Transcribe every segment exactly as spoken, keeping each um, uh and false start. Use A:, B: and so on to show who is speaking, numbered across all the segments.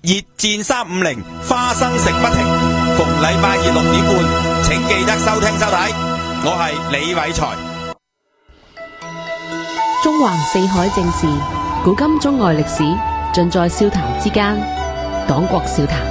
A: 熱戰三五零，花生食不停，逢禮拜二六點半，請記得收聽收睇。我係李偉才。
B: 中環四海正事，古今中外歷史，盡在笑談之間。黨國笑談。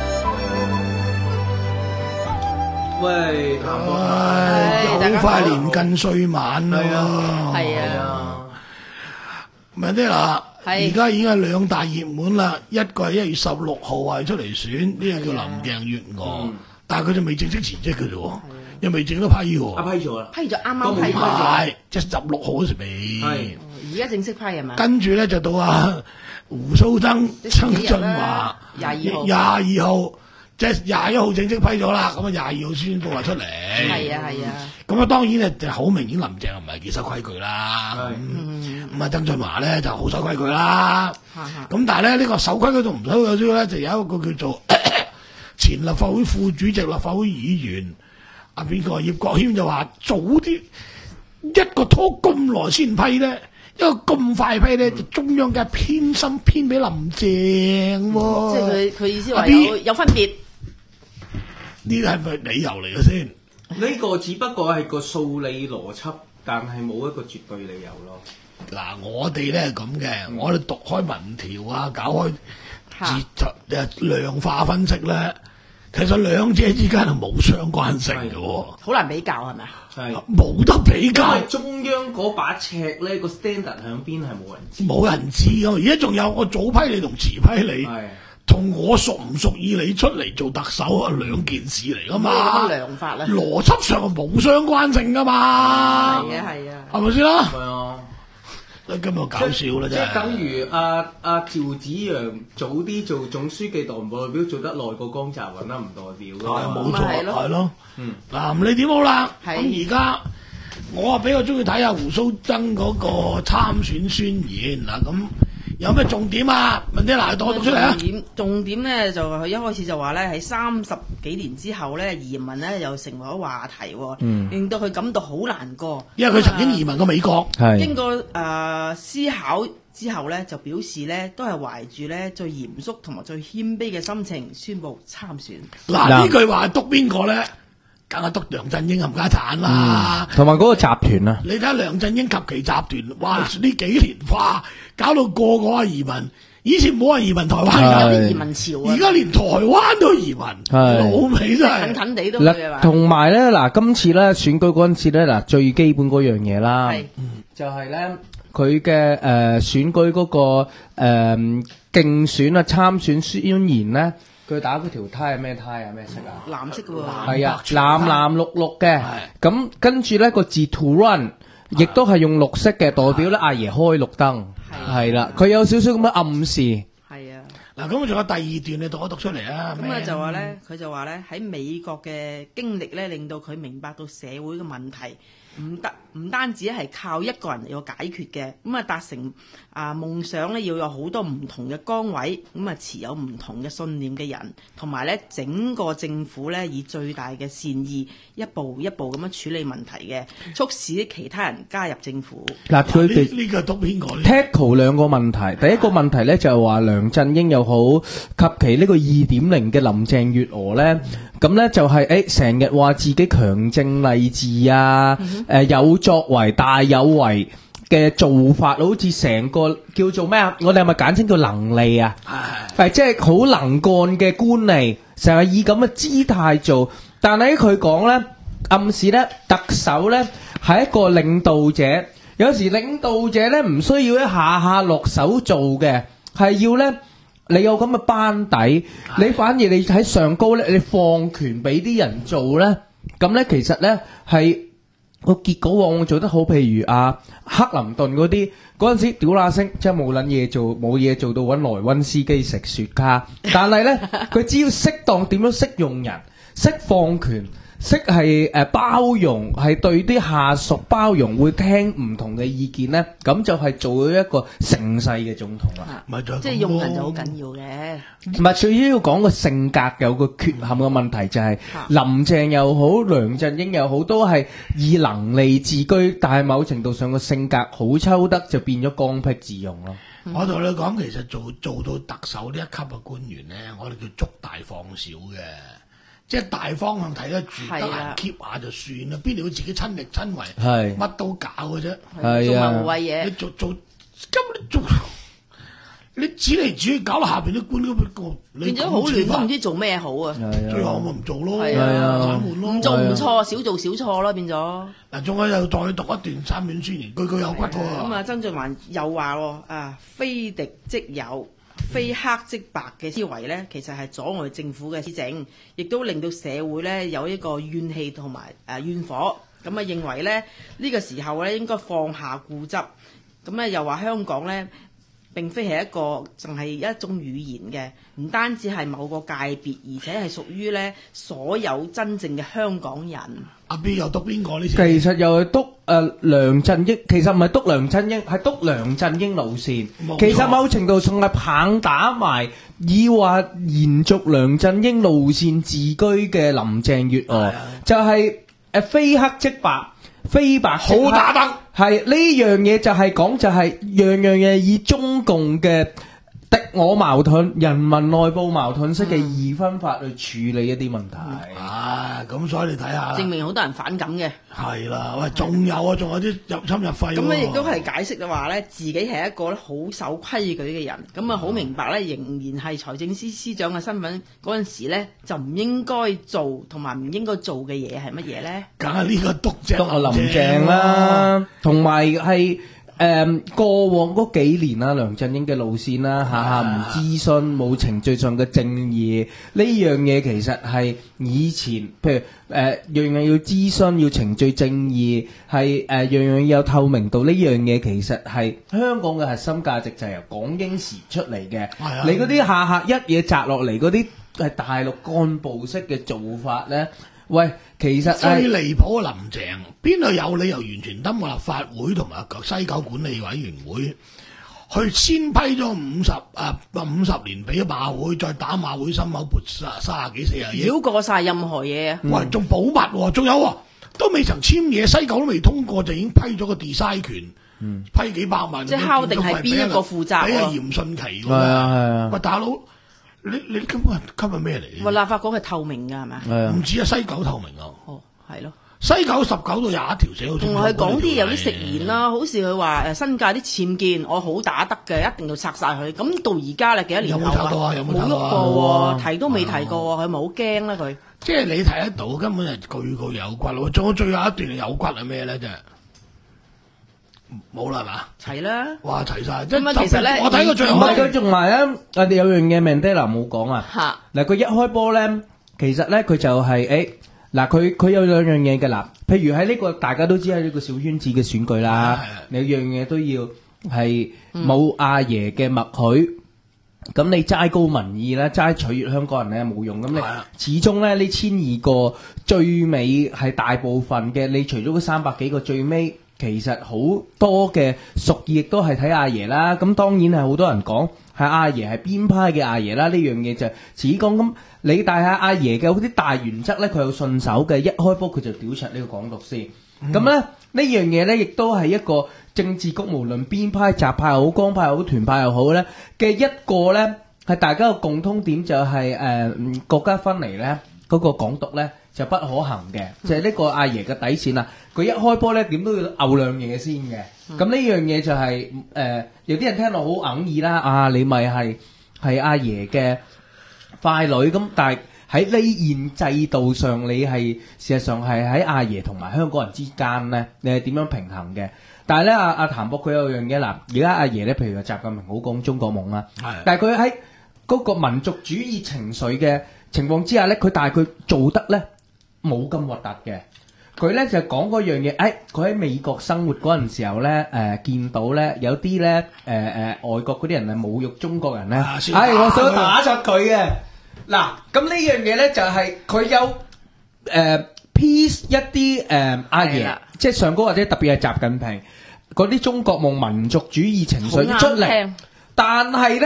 C: 喂，
D: 唉，好快年近歲晚啦，
C: 係啊，
D: 咪啲嗱，
C: 係
D: 而家已經係兩大熱門啦，一個係一月十六號係出嚟選，呢個叫林鄭月娥，但係佢就未正式辭職嘅啫喎，又未正式批喎，
C: 啊批咗啦，
E: 批咗啱啱批
D: 唔
E: 咗，
D: 係即係十六號嗰時未，
C: 係
E: 而家正式批係嘛？
D: 跟住咧就到啊胡鬚曾曾俊華
E: 廿二號，
D: 廿二號。即係廿一號正式批咗啦，咁啊廿二號宣佈話出嚟。
E: 係啊係啊。
D: 咁啊當然咧就好明顯林鄭唔係幾守規矩啦。咁咁啊曾俊華咧就好守規矩啦。咁但係咧呢個守規矩同唔守規矩咧就有一個叫做前立法會副主席、立法會議員啊邊個葉國謙就話早啲一個拖咁耐先批咧。一個咁快批咧，就中央嘅偏心偏俾林鄭喎。
E: 即係佢佢意思話有有分別。
D: 呢啲係咪理由嚟嘅先？
C: 呢個只不過係個數理邏輯，但係冇一個絕對理由咯。
D: 嗱，我哋咧係咁嘅，我哋讀開民調啊，搞開自誒量化分析咧，其實兩者之間係冇相關性嘅喎。
E: 好難比較係咪？
C: 係
D: 冇得比較。
C: 因為中央嗰把尺咧個 standard 響邊係冇人知。
D: 冇人知㗎，而家仲有我早批你同遲批你。同我屬唔屬意你出嚟做特首係兩件事嚟噶嘛？
E: 咩量法咧？
D: 邏輯上係冇相關性噶嘛？
E: 係啊係啊，
D: 係咪先啦？
C: 係啊，
D: 所以今日搞笑啦
C: 即
D: 真係。
C: 係等於阿阿趙紫陽早啲做總書記代唔代表做得耐過江澤民啦，唔代表㗎。
D: 冇錯，係咯。
C: 嗯，
D: 嗱唔理點好啦。咁而家我啊比較中意睇下胡鬚曾嗰個參選宣言嗱咁。有咩重點啊？問啲嗱，我讀出嚟啊！
E: 重點重點咧就佢一開始就話咧喺三十幾年之後咧移民咧又成為咗話題，嗯、令到佢感到好難過。
D: 因為佢曾經移民過美國，
E: 係、經過誒、呃、思考之後咧，就表示咧都係懷住咧最嚴肅同埋最謙卑嘅心情宣布參選。
D: 嗱呢句話係督邊個咧？梗係督梁振英冚家產啦，
F: 同埋嗰個集團啊！
D: 你睇下梁振英及其集團，哇！呢幾年哇，搞到個個啊移民，以前冇人移民台灣，
E: 有啲移民潮啊！
D: 而家連台灣都移民，老味真係
E: 近近地都去啊嘛！
F: 同埋咧，嗱，今次咧選舉嗰陣時咧，嗱最基本嗰樣嘢啦，就係咧佢嘅誒選舉嗰個誒競選啊參選宣言咧。佢打嗰條呔係咩呔啊？咩色啊？
E: 藍色嘅喎。
F: 係啊，藍藍綠綠嘅。咁跟住咧個字 to run，亦都係用綠色嘅，代表咧阿爺開綠燈。係啦，佢有少少咁嘅暗示。
E: 係啊。
D: 嗱，咁仲有第二段，你讀一讀出嚟啊！
E: 咁啊就話咧，佢就話咧喺美國嘅經歷咧，令到佢明白到社會嘅問題。唔得，唔單止係靠一個人嚟個解決嘅，咁啊達成啊夢想咧，要有好多唔同嘅崗位，咁啊持有唔同嘅信念嘅人，同埋咧整個政府咧以最大嘅善意，一步一步咁樣處理問題嘅，促使其他人加入政府。
F: 嗱，佢哋
D: 呢個督邊個
F: tackle 兩個問題，第一個問題咧就係話梁振英又好及其呢個二點零嘅林鄭月娥咧，咁咧就係誒成日話自己強政勵治啊。誒、呃、有作為大有為嘅做法，好似成個叫做咩啊？我哋係咪簡稱叫能力啊？係即係好能幹嘅官吏，成日以咁嘅姿態做。但係佢講咧，暗示咧特首咧係一個領導者，有時領導者咧唔需要一下下落手做嘅，係要咧你有咁嘅班底，你反而你喺上高咧，你放權俾啲人做咧，咁咧其實咧係。個結果往往做得好，譬如啊克林頓嗰啲嗰陣時屌乸聲，即係冇撚嘢做，冇嘢做到揾萊溫斯基食雪茄。但係咧，佢只要適當點樣識用人，識放權，識係誒包容，係對啲下屬包容，會聽唔同嘅意見咧，咁就係做咗一個成世嘅總統啦。
E: 即係用人就好緊要嘅。
F: 唔係最主要講個性格有個缺陷嘅問題，就係林鄭又好，梁振英又好，都係以能力自居，但係某程度上個性格好抽得，就變咗剛愎自用咯。
D: 我同你講，其實做做到特首呢一級嘅官員咧，我哋叫捉大放小嘅，即係大方向睇得住，得閒 keep 下就算啦。邊度會自己親力親為，
F: 係
D: 乜都搞嘅啫。
F: 係啊，
E: 做無謂嘢。
D: 你做做根本你做，你指嚟指去搞到下邊啲官咁個，
E: 變咗好亂，都唔知做咩好啊！
D: 最後咪唔做咯，
E: 係
F: 啊，
E: 唔做唔錯，少做少錯咯，變咗。
D: 嗱，仲有又再讀一段三面宣言，句句有骨喎。
E: 咁啊，曾俊華又話喎啊，非敵即友。非黑即白嘅思維咧，其實係阻礙政府嘅施政，亦都令到社會咧有一個怨氣同埋誒怨火。咁啊，認為咧呢個時候咧應該放下固執。咁咧又話香港咧並非係一個淨係一種語言嘅，唔單止係某個界別，而且係屬於咧所有真正嘅香港人。
D: 阿 B 又督邊個呢？
F: 其實又係督誒梁振英，其實唔係督梁振英，係督梁振英路線。其實某程度上係棒打埋以話延續梁振英路線自居嘅林鄭月娥，就係誒非黑即白，非白即黑。好打得係呢樣嘢就係講就係樣樣嘢以中共嘅敵我矛盾、人民內部矛盾式嘅二分法去處理一啲問題。
D: 啊，咁所以你睇下，
E: 證明好多人反感嘅。
D: 係啦，喂，仲有啊，仲有啲入侵入肺。
E: 咁咧亦都係解釋嘅話咧，自己係一個咧好守規矩嘅人，咁啊好明白咧，仍然係財政司司長嘅身份嗰陣時咧，就唔應該做同埋唔應該做嘅嘢係乜嘢咧？
D: 梗係呢個督正
F: 督阿林鄭啦，同埋係。誒、嗯、過往嗰幾年啦，梁振英嘅路線啦，下下唔諮詢，冇程序上嘅正義，呢樣嘢其實係以前，譬如誒、呃、樣樣要諮詢，要程序正義，係誒、呃、樣樣有透明度，呢樣嘢其實係香港嘅核心價值，就係由港英時出嚟嘅。你嗰啲下下一嘢摘落嚟嗰啲係大陸幹部式嘅做法咧。喂，其實
D: 最離譜嘅林鄭，邊度有理由完全登過立法會同埋西九管理委員會，去先批咗五十啊五十年俾馬會，再打馬會心口撥三十幾四十億，
E: 繞過晒任何嘢啊！
D: 喂，仲保密喎，仲有喎，都未曾簽嘢，西九都未通過就已經批咗個 design 權，嗯、批幾百萬，
E: 即係敲定係邊一個負責？
D: 俾阿嚴迅奇喎，
F: 係啊係啊！
D: 喂，大佬。你你根本今日咩嚟？
E: 喂，立法局係透明㗎係咪？
F: 係啊，
D: 唔止啊，西九透明啊。
E: 哦，係咯。西
D: 九十九到廿一條寫好清楚。
E: 同埋佢講啲有啲食言啦，好似佢話誒新界啲僭建我好打得嘅，一定要拆晒佢。咁到而家咧幾多年後啊？
D: 有冇拆到啊？有冇
E: 冇喐過喎，提都未提過喎，佢咪好驚咧佢？
D: 即係你睇得到，根本係句句有骨咯。仲有最後一段有骨係咩咧？真係冇啦，係嘛？齊啦！哇，齊晒！即係其實咧，我睇過最後。唔係
F: 佢仲埋咧，我哋有樣嘢 Mandela 冇講啊。嚇！嗱，佢一開波咧，其實咧佢就係誒嗱，佢佢有兩樣嘢嘅嗱，譬如喺呢個大家都知喺呢個小圈子嘅選舉啦，你樣嘢都要係冇阿爺嘅默許。咁你齋高民意咧，齋取悅香港人咧冇用。咁你始終咧呢千二個最尾係大部分嘅，你除咗嗰三百幾個最尾。其實好多嘅屬意亦都係睇阿爺啦，咁當然係好多人講係阿爺係邊派嘅阿爺啦，呢樣嘢就只講咁你帶下阿爺嘅嗰啲大原則咧，佢有順手嘅，一開波佢就屌柒呢個港獨先。咁咧、嗯、呢樣嘢咧，亦都係一個政治局無論邊派、習派又好、光派又好、團派又好咧嘅一個咧係大家嘅共通點就係、是、誒、呃、國家分離咧嗰、那個港獨咧。就不可行嘅，就係、是、呢個阿爺嘅底線啦。佢一開波咧，點都要拗兩嘢先嘅。咁呢、嗯、樣嘢就係、是、誒、呃，有啲人聽落好哽耳啦。啊，你咪係係阿爺嘅傀儡咁，但係喺呢現制度上，你係事實上係喺阿爺同埋香港人之間咧，你係點樣平衡嘅？但係咧，阿阿譚博佢有樣嘢嗱，而家阿爺咧，譬如話習近平好講中國夢啦，但係佢喺嗰個民族主義情緒嘅情況之下咧，佢但係佢做得咧。冇咁核突嘅，佢咧就講嗰樣嘢。誒，佢喺美國生活嗰陣時候咧，誒、呃、見到咧有啲咧誒誒外國嗰啲人係侮辱中國人咧，係、啊哎、我想打出佢嘅。嗱，咁呢樣嘢咧就係、是、佢有誒 piece 一啲誒阿爺，即係上高或者特別係習近平嗰啲中國夢民族主義情緒出嚟，但係咧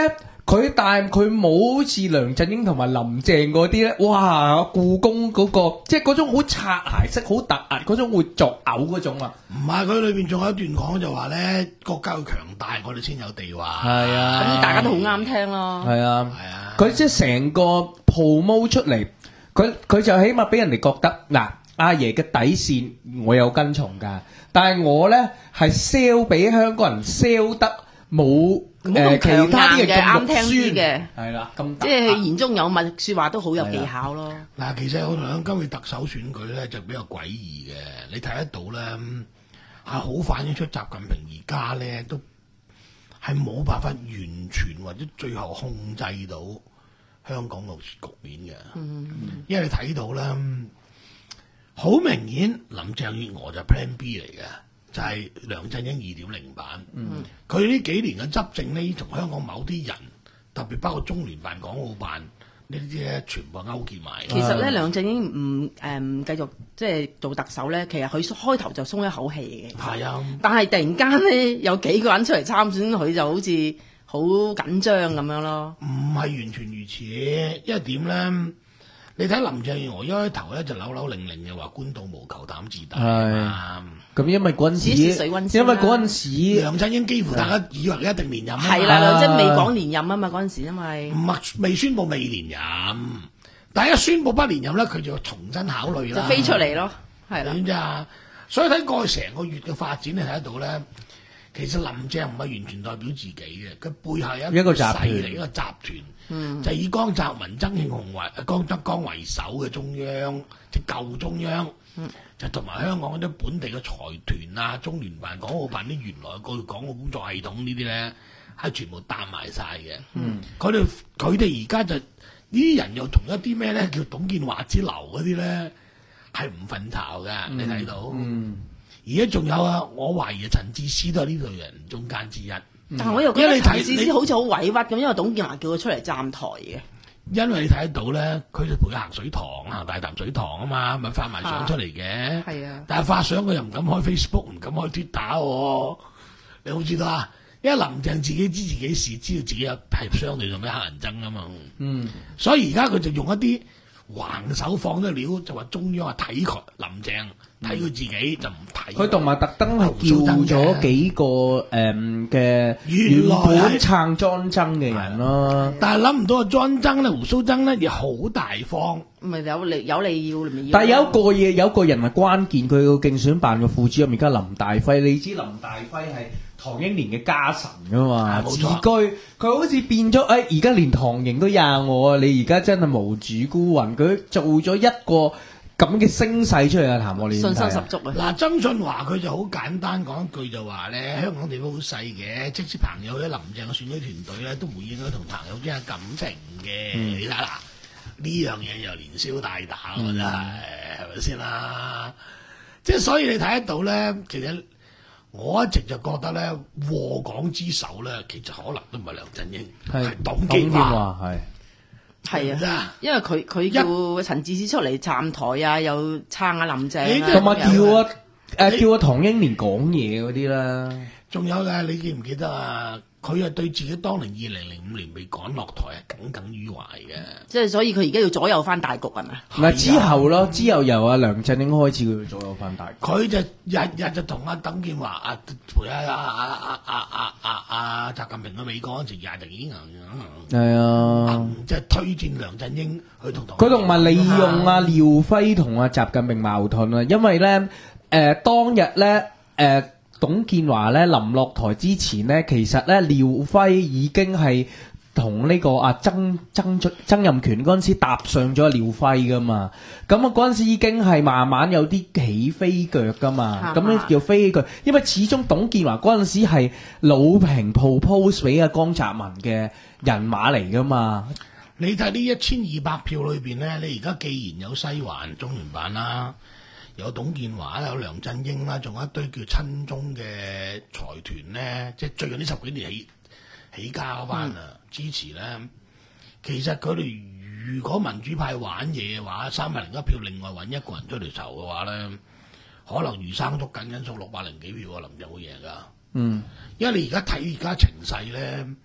F: 佢但係佢冇好似梁振英同埋林鄭嗰啲咧，哇！故宮嗰、個即係嗰種好擦鞋式、好突兀嗰種會作嘔嗰種啊！
D: 唔係，佢裏邊仲有一段講就話咧，國家要強大，我哋先有地位。
F: 係啊，
E: 咁大家都好啱聽咯。
F: 係啊，
D: 係啊，
F: 佢即係成個 promo 出嚟，佢佢就起碼俾人哋覺得嗱，阿爺嘅底線我有跟從㗎，但係我咧係 sell 俾香港人 sell 得冇。誒其他啲嘢咁
E: 啱聽啲嘅，
F: 係啦，咁
E: 即係言中有物，説話都好有技巧咯。
D: 嗱，其實我同今次特首選舉咧就比較詭異嘅，你睇得到咧，係好反映出習近平而家咧都係冇辦法完全或者最後控制到香港個局面嘅。嗯，因為你睇到咧，好明顯林鄭月娥就 Plan B 嚟嘅。就係梁振英二點零版，佢呢、嗯、幾年嘅執政呢，同香港某啲人，特別包括中聯辦、港澳辦呢啲咧，全部勾結埋。
E: 其實咧，梁振英唔誒唔繼續即係做特首咧，其實佢開頭就鬆一口氣嘅。係啊，但係突然間咧，有幾個人出嚟參選，佢就好似好緊張咁樣咯。
D: 唔係完全如此，因為點咧？你睇林鄭月娥一開頭咧就扭扭擰擰嘅話，官到無求膽自大啊！
F: 咁因為嗰陣時，因為嗰陣時
D: 梁振英幾乎大家以為佢一定連任。
E: 係啦，梁振英未講連任啊嘛，嗰陣時因為
D: 唔係未宣佈未連任，但係一宣佈不連任咧，佢就重新考慮啦，
E: 就飛出嚟咯，係啦。
D: 點啫？所以睇過去成個月嘅發展，你睇得到咧，其實林鄭唔係完全代表自己嘅，佢背後有一個勢力一個集團。嗯，就以江澤民、曾慶紅為江德綱為首嘅中央，即係舊中央，嗯、就同埋香港嗰啲本地嘅財團啊、中聯辦、港澳辦啲原來個港澳工作系統呢啲咧，係全部擔埋晒嘅。嗯，佢哋佢哋而家就呢啲人又同一啲咩咧叫董建華之流嗰啲咧，係唔瞓巢嘅，嗯、你睇到。嗯，而家仲有啊，我懷疑陳智思都係呢類人中間之一。
E: 但係我又覺得陳智思好似好委屈咁，因為董建華叫佢出嚟站台嘅。
D: 因為你睇得到咧，佢就陪佢行水塘行大潭水塘啊嘛，咪發埋相出嚟嘅。係啊，但係發相佢又唔敢開 Facebook，唔敢開 Twitter 喎。你好知道啊？因為林鄭自己知自己事，知道自己有係相對做咩黑人憎啊嘛。嗯，所以而家佢就用一啲橫手放咗料，就話中央啊睇佢林鄭。睇佢自己就唔睇，佢
F: 同埋特登係叫咗幾個誒嘅原本撐莊爭嘅人咯。
D: 但係諗唔到啊，莊爭咧、胡鬚曾咧亦好大方，
E: 咪有利有利要咪要。
F: 但係有一個嘢，有一個人係關鍵，佢個競選辦嘅副主任而家林大輝，你知林大輝係唐英年嘅家臣噶嘛？自居佢好似變咗，誒而家連唐營都廿我啊！你而家真係無主孤魂，佢做咗一個咁嘅聲勢出嚟啊！譚我哋
E: 信心十足啊！
D: 嗱，曾俊華佢就好簡單講一句就話咧，香港地方好細嘅，即使朋友喺林鄭嘅選舉團隊咧，都唔會應該同朋友之間感情嘅。嗯、你睇啦，呢樣嘢又連消帶打喎，真係係咪先啦？即係所以你睇得到咧，其實我一直就覺得咧，禍港之首咧，其實可能都唔係梁振英，係董建華係。
E: 係啊，因為佢佢叫陳智思出嚟站台啊，又撐下林鄭啊，
F: 同埋叫啊誒叫啊唐英年講嘢嗰啲啦。
D: 仲有嘅，你記唔記得啊？佢係對自己當年二零零五年被趕落台係耿耿於懷嘅。即
E: 係所以佢而家要左右翻大局係咪？
F: 唔係之後咯，之後由阿梁振英開始佢要左右翻大局。
D: 佢就日日就同阿董建華啊陪阿阿阿阿阿阿阿習近平去美國嗰陣時，日日已經
F: 係啊，
D: 即係推薦梁振英去同同。
F: 佢同埋利用阿廖輝同阿習近平矛盾啊，因為咧誒當日咧誒。董建華咧臨落台之前咧，其實咧廖輝已經係同呢個啊曾曾曾蔭權嗰陣時搭上咗廖輝噶嘛，咁啊嗰陣時已經係慢慢有啲起飛腳噶嘛，咁咧叫飛腳，因為始終董建華嗰陣時係魯平 propose 俾阿江澤民嘅人馬嚟噶嘛。
D: 你睇呢一千二百票裏邊咧，你而家既然有西環中聯辦啦。有董建華有梁振英啦，仲有一堆叫親中嘅財團咧，即係最近呢十幾年起起家嗰班啊，嗯、支持咧。其實佢哋如果民主派玩嘢嘅話，三百零一票，另外揾一個人出嚟籌嘅話咧，可能魚生捉緊緊數六百零幾票啊，林鄭會贏噶。嗯，因為你而家睇而家情勢咧，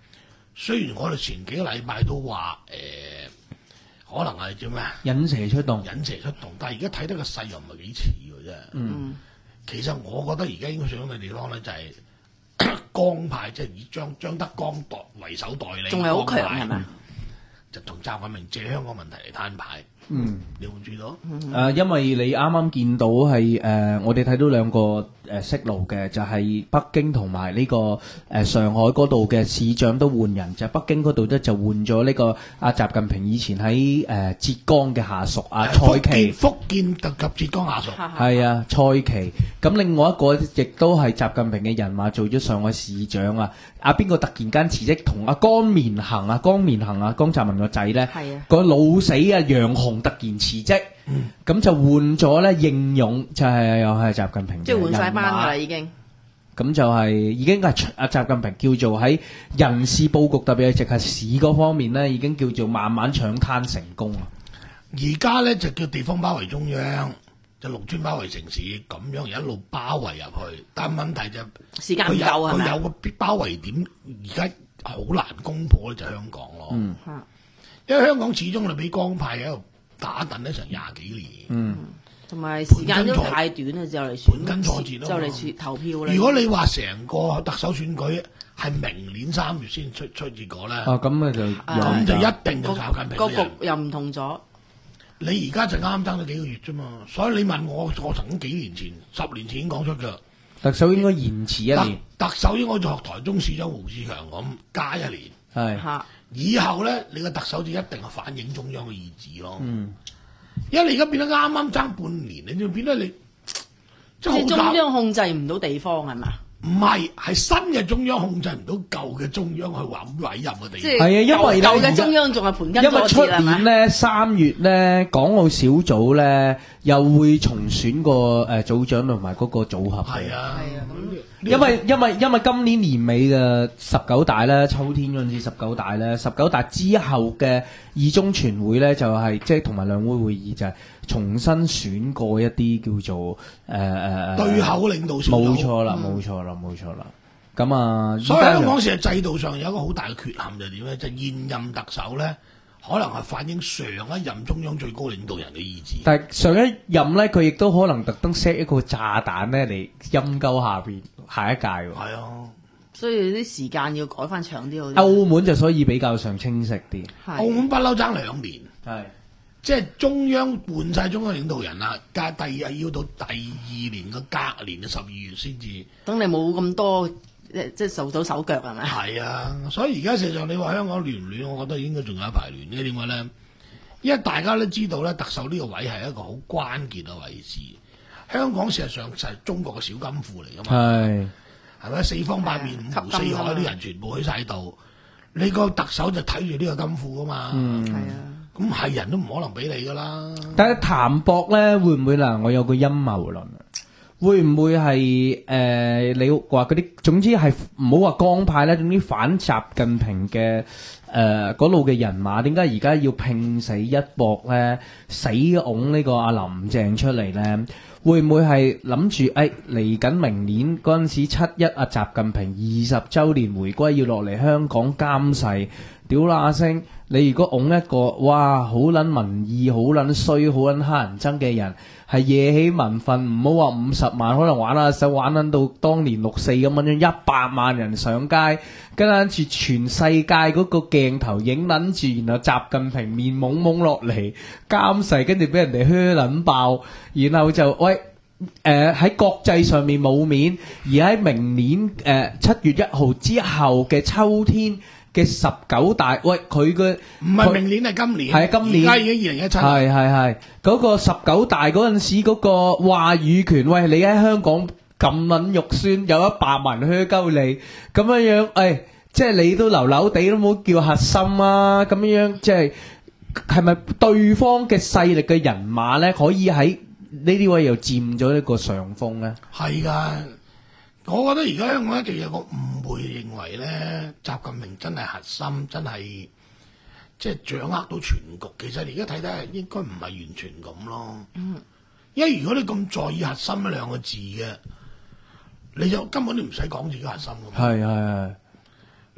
D: 雖然我哋前幾個禮拜都話誒、呃，可能係叫咩啊？
F: 引蛇出洞，
D: 引蛇出洞，但係而家睇得個勢又唔係幾似喎，真係。
F: 嗯，
D: 其實我覺得而家應該上嘅地方咧就係、是、江派，即係以張張德江代為首代理，
E: 仲係好強係咪？
D: 就同習近平借香港問題嚟攤牌。
F: 嗯，
D: 你會注意到？誒、
F: 嗯呃，因為你啱啱見到係誒、呃，我哋睇到兩個誒、呃、息路嘅，就係、是、北京同埋呢個誒、呃、上海嗰度嘅市長都換人，就係、北京嗰度咧就換咗呢個阿習近平以前喺誒、呃、浙江嘅下屬阿蔡奇，
D: 福建特及浙江下屬，
F: 係啊蔡奇。咁另外一個亦都係習近平嘅人馬做咗上海市長啊。阿邊個突然間辭職，同阿江綿恒啊，江綿恒啊，江澤民個仔咧，個老死啊楊雄突然辭職，咁、嗯、就換咗咧應勇，就係、是、又係習近平嘅人馬，
E: 即係換晒班㗎啦已經。
F: 咁就係已經係阿習近平叫做喺人事佈局，特別係直轄市嗰方面咧，已經叫做慢慢搶灘成功啊！
D: 而家咧就叫地方包圍中央。就陸村包圍城市咁樣一路包圍入去，但係問題就
E: 時間唔夠啊，
D: 佢有個包圍點，而家好難攻破咧，就香港咯。嗯，因為香港始終你俾江派喺度打緊咧成廿幾年。嗯，
E: 同埋時間都太短啦，就嚟選，
D: 盤根錯節咯，
E: 就嚟選投票啦。
D: 如果你話成個特首選舉係明年三月先出出結果咧，
F: 啊咁啊就
D: 咁就一定就習近平
E: 個局又唔同咗。
D: 你而家就啱爭咗幾個月啫嘛，所以你問我，我曾經幾年前、十年前已經講出㗎。
F: 特首應該延遲一年，
D: 特，特首應該就學台中市長胡志強咁加一年。
F: 係，
D: 以後咧，你個特首就一定係反映中央嘅意志咯。嗯，因為你而家變得啱啱爭半年，你就變得你
E: 即係中央控制唔到地方係嘛？
D: 唔係，係新嘅中央控制唔到舊嘅中央去揾委任嘅地方。
F: 係啊，因為
E: 舊嘅中央仲係盤根錯節，
F: 因為出年咧三月咧，港澳小組咧又會重選個誒組長同埋嗰個組合。
D: 係啊，
E: 係啊，咁
F: 因為因為因為今年年尾嘅十九大咧，秋天嗰陣時十九大咧，十九大之後嘅二中全會咧，就係即係同埋兩會會議就係重新選過一啲叫做誒誒誒
D: 對口領導小組。
F: 冇錯啦，冇錯啦，冇錯啦。咁啊，
D: 所以香港其實制度上有一個好大嘅缺陷就係點咧？就係現任特首咧，可能係反映上一任中央最高領導人嘅意志。
F: 但係上一任咧，佢亦都可能特登 set 一個炸彈咧嚟陰鳩下邊下一屆喎。
D: 係啊，
E: 所以啲時間要改翻長啲好啲。
F: 澳門就所以比較上清晰啲。
D: 澳門不嬲爭兩年。
F: 係。
D: 即係中央換晒中央領導人啦，隔第二要到第二年嘅隔年嘅十二月先至。
E: 等你冇咁多即係受到手腳係咪？
D: 係啊，所以而家事實上你話香港亂唔亂，我覺得應該仲有一排亂嘅。點解咧？因為大家都知道咧，特首呢個位係一個好關鍵嘅位置。香港事實上就係中國嘅小金庫嚟噶嘛。係係咪？四方八面五湖四海啲人全部喺晒度，你個特首就睇住呢個金庫噶嘛。嗯，係啊。咁係人都唔可能俾你噶啦。
F: 但係譚博咧會唔會嗱？我有個陰謀論，會唔會係誒、呃？你話嗰啲，總之係唔好話江派咧，總之反習近平嘅誒嗰路嘅人馬，點解而家要拼死一搏咧？死拱呢個阿林鄭出嚟咧？會唔會係諗住誒嚟緊明年嗰陣時七一啊？習近平二十週年回歸要落嚟香港監誓，屌啦阿星！你如果拱一個哇好撚民意、好撚衰、好撚乞人憎嘅人，係惹起民憤，唔好話五十萬，可能玩下手玩撚到當年六四咁樣，一百萬人上街，跟住全世界嗰個鏡頭影撚住，然後習近平面懵懵落嚟監誓，跟住俾人哋靴撚爆，然後就喂誒喺國際上面冇面，而喺明年誒七月一號之後嘅秋天嘅十九大，喂佢嘅
D: 唔係明年係今年，
F: 係今年，
D: 而家已經二零一七，係
F: 係係嗰個十九大嗰陣時嗰個話語權，喂你喺香港咁撚肉酸，有一百萬靴鳩你咁樣樣，誒即係你都流流地都冇叫核心啊，咁樣樣即係係咪對方嘅勢力嘅人馬咧，可以喺呢啲位又佔咗一個上風咧？
D: 係㗎。我覺得而家香港一直有個誤會，認為咧習近平真係核心，真係即係掌握到全局。其實你而家睇睇，應該唔係完全咁咯。嗯，因為如果你咁在意核心一兩個字嘅，你就根本都唔使講自己核心㗎嘛。
F: 係係係。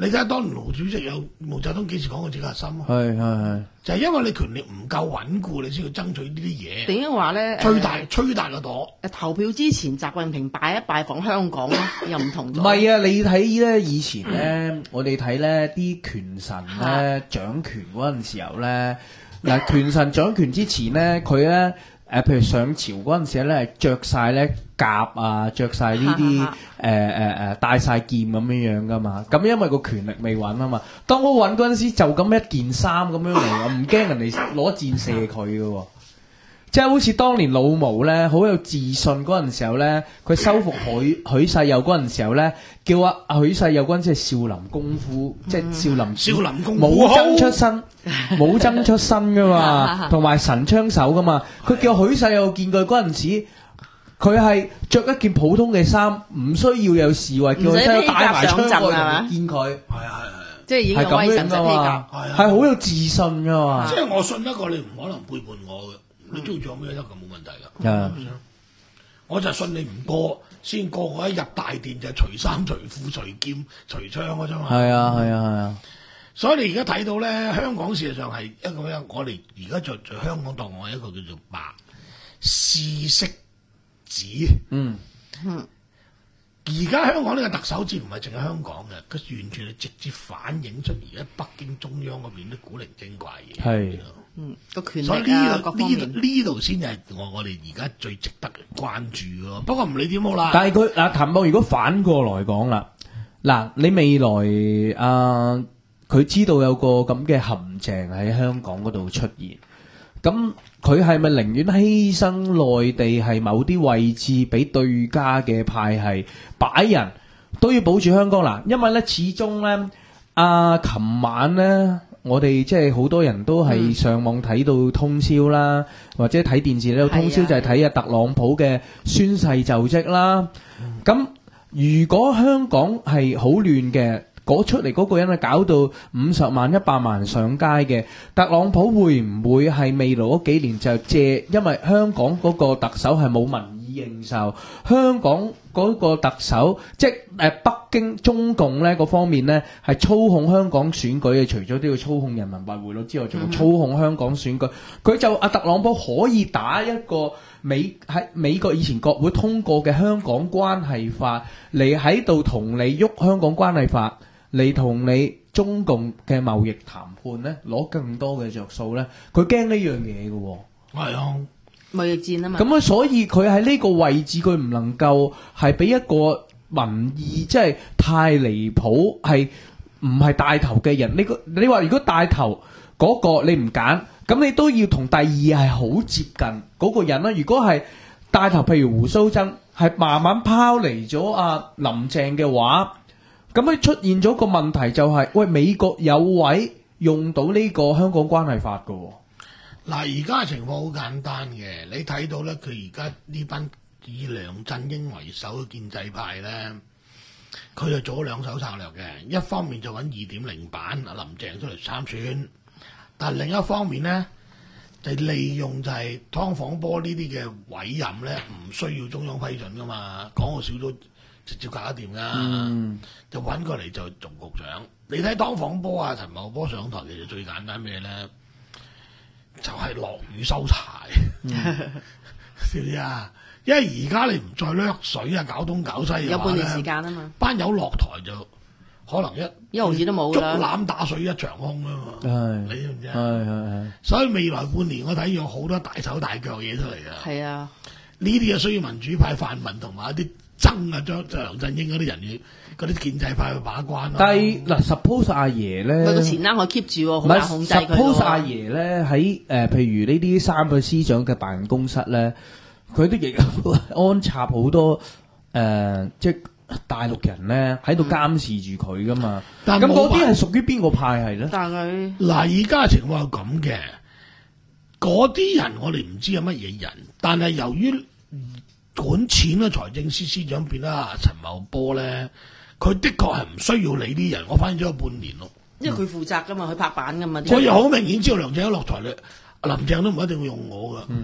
D: 你睇下當年毛主席有毛澤東幾時講過自己核心啊？
F: 係係係，
D: 就係因為你權力唔夠穩固，你先要爭取呢啲嘢。
E: 定係話咧，
D: 吹大吹大個朵。
E: 誒投票之前，習近平拜一拜訪香港咧，又唔同咗。
F: 唔係啊！你睇咧以前咧，我哋睇咧啲權臣咧掌權嗰陣時候咧，嗱權臣掌權之前咧，佢咧誒譬如上朝嗰陣時咧，係着晒咧甲啊，着晒呢啲誒誒誒帶晒劍咁樣樣噶嘛。咁因為個權力未穩啊嘛。當我穩嗰陣時，就咁一件衫咁樣嚟，我唔驚人哋攞箭射佢嘅喎。即係好似當年老毛咧，好有自信嗰陣時候咧，佢收復許許世友嗰陣時候咧，叫阿許世友嗰陣即係少林功夫，即係少林
D: 少林功夫
F: 武僧出身，武僧出身噶嘛，同埋神槍手噶嘛。佢叫許世友見佢嗰陣時，佢係着一件普通嘅衫，唔需要有侍衛，叫許世友帶埋槍過嚟見佢。
D: 係啊係啊係啊，
E: 即係已經有威神嘅披甲，
F: 係好有自信噶嘛。
D: 即係我信得過你，唔可能背叛我嘅。你中意做咩得㗎，冇問題㗎。
F: Yeah.
D: 我就信你唔過，先過我一入大殿就除衫除褲除劍除槍嗰啫嘛。係
F: 啊係啊係啊。
D: 所以你而家睇到咧，香港事實上係一個咩？我哋而家在在香港當我係一個叫做白試色子。嗯嗯。而家香港呢個特首戰唔係淨係香港嘅，佢完全係直接反映出而家北京中央嗰邊啲古靈精怪嘢。係。
E: 嗯，個權力
D: 所以
E: 啊，
D: 呢度呢度呢度先係我我哋而家最值得關注咯。不過唔理點好啦。
F: 但係佢嗱譚博，如果反過來講啦，嗱你未來啊，佢知道有個咁嘅陷阱喺香港嗰度出現，咁佢係咪寧願犧牲內地係某啲位置俾對家嘅派系擺人，都要保住香港啦？因為咧，始終咧，啊，琴晚咧。我哋即係好多人都係上網睇到通宵啦，嗯、或者睇電視咧，通宵就係睇阿特朗普嘅宣誓就職啦。咁、嗯、如果香港係好亂嘅，嗰出嚟嗰個人係搞到五十萬、一百萬上街嘅，特朗普會唔會係未來嗰幾年就借？因為香港嗰個特首係冇民意認受，香港嗰個特首即係誒北京中共咧嗰方面咧係操控香港選舉嘅，除咗都要操控人民幣匯率之外，仲要操控香港選舉。佢就阿特朗普可以打一個美喺美國以前國會通過嘅香港關係法嚟喺度同你喐香港關係法嚟同你中共嘅貿易談判咧，攞更多嘅着數咧，佢驚呢樣嘢嘅喎。係啊。
E: 貿易戰啊嘛，
F: 咁啊，所以佢喺呢個位置，佢唔能夠係俾一個民意即係太離譜，係唔係帶頭嘅人？你個你話如果帶頭嗰個你唔揀，咁你都要同第二係好接近嗰個人啦。如果係帶頭，譬如胡鬚曾係慢慢拋離咗阿林鄭嘅話，咁佢出現咗個問題就係、是，喂，美國有位用到呢個香港關係法㗎喎。
D: 嗱，而家嘅情況好簡單嘅，你睇到咧，佢而家呢班以梁振英為首嘅建制派咧，佢就做咗兩手策略嘅。一方面就揾二點零版阿林鄭出嚟參選，但另一方面咧就利用就係劏房波呢啲嘅委任咧，唔需要中央批准噶嘛，港澳小組直接搞得掂噶，嗯、就揾過嚟就做局長。你睇劏房波啊，陳茂波上台其實最簡單咩咧？就係落雨收柴，知唔知啊？因為而家你唔再掠水啊，搞東搞西嘅話咧，
E: 有半年時間啊嘛，
D: 班友落台就可能一
E: 一毫子都冇啦，
D: 竹籃打水一場空啊嘛，
F: 係
D: 你知唔知啊？
F: 係係係。所
D: 以未來半年我睇有好多大手大腳嘢出嚟啊！
E: 係啊，
D: 呢啲啊需要民主派、泛民同埋一啲憎啊張梁振英嗰啲人要嗰啲建制派去把關咯。
F: 但係嗱 ，suppose 阿爺咧，
E: 佢個錢啱可 keep 住喎，好難控制佢。
F: suppose 阿爺咧喺誒，譬如呢啲三個司長嘅辦公室咧，佢都亦安插好多誒、呃，即係大陸人咧喺度監視住佢噶嘛。咁嗰啲係屬於邊個派系咧？
D: 但係嗱，而家嘅情況係咁嘅，嗰啲人我哋唔知係乜嘢人，但係由於管錢嘅財政司司長變啦陳茂波咧，佢的確係唔需要理啲人。我反映咗半年咯，
E: 因為佢負責噶嘛，佢拍板噶嘛。
D: 所以好明顯知道梁振英落台咧，林鄭都唔一定會用我噶。嗯、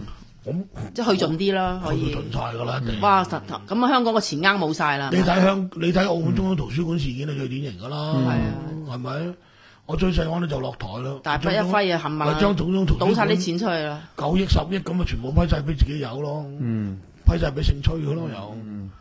D: 咁
E: 即係去盡啲啦，可以。
D: 去盡晒㗎啦，一定
E: 哇！咁啊，香港個錢罌冇晒啦。
D: 你睇香，你睇澳門中央圖書館事件係最典型㗎啦，
E: 係啊，
D: 係咪？我最細嗰陣就落台啦，
E: 大筆一揮啊，冚唪
D: 將總統圖書館
E: 倒晒啲錢出去啦，
D: 九億十億咁啊，全部批晒俾自己有咯，
F: 嗯，
D: 批晒俾姓崔嘅咯有。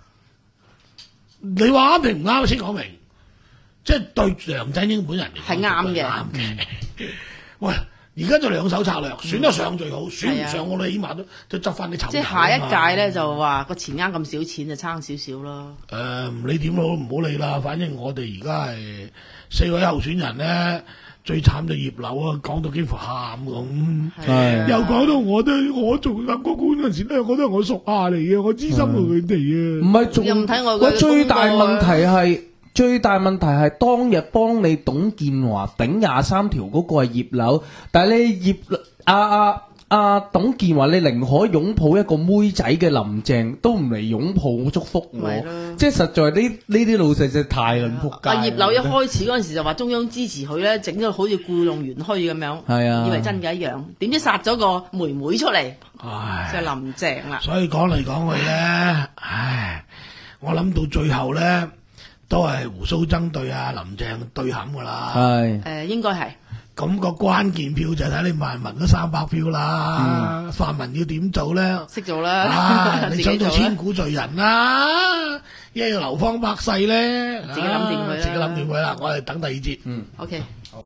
D: 你話啱定唔啱先講明，即係對梁振英本人嚟講
E: 係啱嘅。
D: 啱嘅。喂，而家就兩手策略，選得上最好，選唔上我哋起碼都都執翻啲籌。
E: 即係下一屆咧就話個錢罌咁少錢就差少少咯。
D: 誒，唔理點好唔好理啦，反正我哋而家係四位候選人咧，最慘就葉劉啊，講到幾乎喊咁，
F: 係
D: 又講到我都我做立法官嗰陣時咧，我都係我屬下嚟嘅，我知心過佢哋啊。
F: 唔係仲
E: 又唔睇我
F: 我
E: 嘅
F: 最大
E: 功課啊
F: 問題係最大問題係當日幫你董建華頂廿三條嗰個係葉劉，但係你葉阿阿阿董建華你寧可擁抱一個妹仔嘅林鄭，都唔嚟擁抱祝福我
E: 咪咯，
F: 即係實在呢呢啲老細真係太撚仆街。
E: 阿葉劉一開始嗰陣時就話中央支持佢咧，整咗好似故弄玄虛咁樣，
F: 係啊
E: 以為真嘅一樣，點知殺咗個妹妹出嚟，
D: 唉，
E: 就係林鄭啦。
D: 所以講嚟講去咧，唉，我諗到最後咧，都係胡鬚曾對啊林鄭對冚噶啦。
F: 係
E: 誒，應該係。
D: 咁個關鍵票就睇你萬民嗰三百票啦，泛民要點做咧？
E: 識做啦，
D: 啊！你
E: 自
D: 想做
E: 己做啦，
D: 千古罪人啦，一係要流芳百世咧，
E: 自己諗掂佢啦
D: 啊自己諗掂佢啦。我哋等第二節。
F: 嗯。
E: OK。